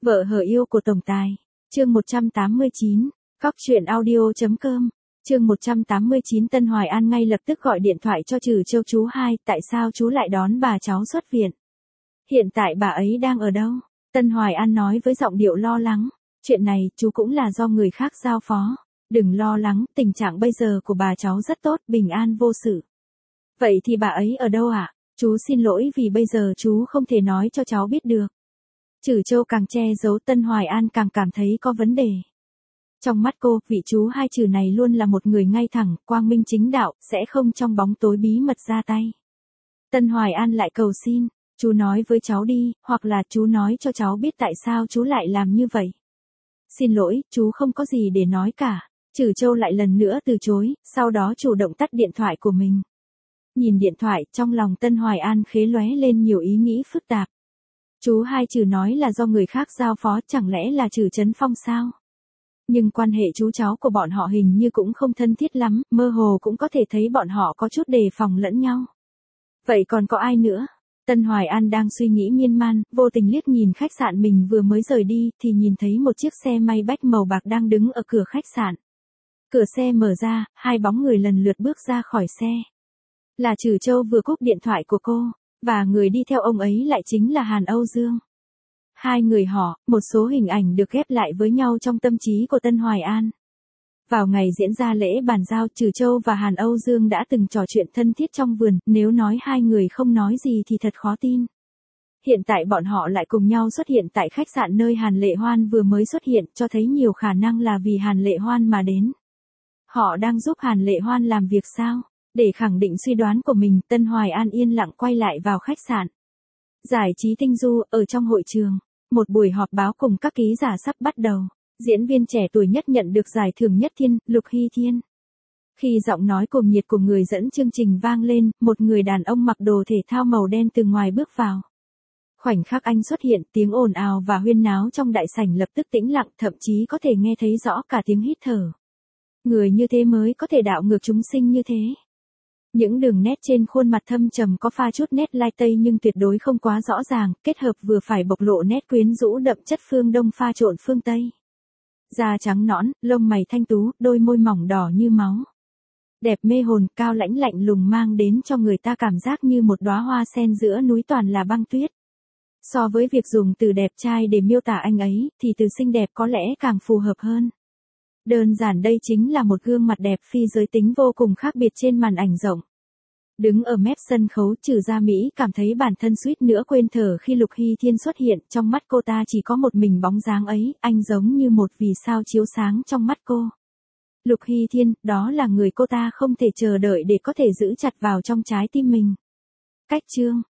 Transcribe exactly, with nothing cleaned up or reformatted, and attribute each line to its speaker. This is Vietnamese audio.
Speaker 1: Vợ hờ yêu của tổng tài. Chương một trăm tám mươi chín. Cóc truyện audio chấm com. Chương một trăm tám mươi chín. Tân Hoài An ngay lập tức gọi điện thoại cho Trừ Châu chú hai, tại sao chú lại đón bà cháu xuất viện? Hiện tại bà ấy đang ở đâu? Tân Hoài An nói với giọng điệu lo lắng. Chuyện này chú cũng là do người khác giao phó. Đừng lo lắng, tình trạng bây giờ của bà cháu rất tốt, bình an vô sự. Vậy thì bà ấy ở đâu ạ? À? Chú xin lỗi vì bây giờ chú không thể nói cho cháu biết được. Trừ Châu càng che giấu, Tân Hoài An càng cảm thấy có vấn đề. Trong mắt cô, vị chú hai Trừ này luôn là một người ngay thẳng, quang minh chính đạo, sẽ không trong bóng tối bí mật ra tay. Tân Hoài An lại cầu xin, chú nói với cháu đi, hoặc là chú nói cho cháu biết tại sao chú lại làm như vậy. Xin lỗi, chú không có gì để nói cả. Trừ Châu lại lần nữa từ chối, sau đó chủ động tắt điện thoại của mình. Nhìn điện thoại, trong lòng Tân Hoài An khế lóe lên nhiều ý nghĩ phức tạp. Chú hai Trừ nói là do người khác giao phó, chẳng lẽ là Trừ Trấn Phong sao? Nhưng quan hệ chú cháu của bọn họ hình như cũng không thân thiết lắm, mơ hồ cũng có thể thấy bọn họ có chút đề phòng lẫn nhau. Vậy còn có ai nữa? Tân Hoài An đang suy nghĩ miên man, vô tình liếc nhìn khách sạn mình vừa mới rời đi, thì nhìn thấy một chiếc xe Maybach màu bạc đang đứng ở cửa khách sạn. Cửa xe mở ra, hai bóng người lần lượt bước ra khỏi xe. Là Trừ Châu vừa cúp điện thoại của cô, và người đi theo ông ấy lại chính là Hàn Âu Dương. Hai người họ, một số hình ảnh được ghép lại với nhau trong tâm trí của Tân Hoài An. Vào ngày diễn ra lễ bàn giao, Trừ Châu và Hàn Âu Dương đã từng trò chuyện thân thiết trong vườn, nếu nói hai người không nói gì thì thật khó tin. Hiện tại bọn họ lại cùng nhau xuất hiện tại khách sạn nơi Hàn Lệ Hoan vừa mới xuất hiện, cho thấy nhiều khả năng là vì Hàn Lệ Hoan mà đến. Họ đang giúp Hàn Lệ Hoan làm việc sao? Để khẳng định suy đoán của mình, Tân Hoài An yên lặng quay lại vào khách sạn. Giải trí Tinh Du, ở trong hội trường, một buổi họp báo cùng các ký giả sắp bắt đầu. Diễn viên trẻ tuổi nhất nhận được giải thưởng nhất thiên, Lục Hy Thiên. Khi giọng nói cuồng nhiệt của người dẫn chương trình vang lên, một người đàn ông mặc đồ thể thao màu đen từ ngoài bước vào. Khoảnh khắc anh xuất hiện, tiếng ồn ào và huyên náo trong đại sảnh lập tức tĩnh lặng, thậm chí có thể nghe thấy rõ cả tiếng hít thở. Người như thế mới có thể đảo ngược chúng sinh như thế. Những đường nét trên khuôn mặt thâm trầm có pha chút nét lai tây nhưng tuyệt đối không quá rõ ràng, kết hợp vừa phải bộc lộ nét quyến rũ đậm chất phương Đông pha trộn phương Tây. Da trắng nõn, lông mày thanh tú, đôi môi mỏng đỏ như máu. Đẹp mê hồn, cao lãnh lạnh lùng mang đến cho người ta cảm giác như một đóa hoa sen giữa núi toàn là băng tuyết. So với việc dùng từ đẹp trai để miêu tả anh ấy, thì từ xinh đẹp có lẽ càng phù hợp hơn. Đơn giản đây chính là một gương mặt đẹp phi giới tính vô cùng khác biệt trên màn ảnh rộng. Đứng ở mép sân khấu, Trừ Gia Mỹ cảm thấy bản thân suýt nữa quên thở khi Lục Hy Thiên xuất hiện, trong mắt cô ta chỉ có một mình bóng dáng ấy, anh giống như một vì sao chiếu sáng trong mắt cô. Lục Hy Thiên, đó là người cô ta không thể chờ đợi để có thể giữ chặt vào trong trái tim mình. Cách chương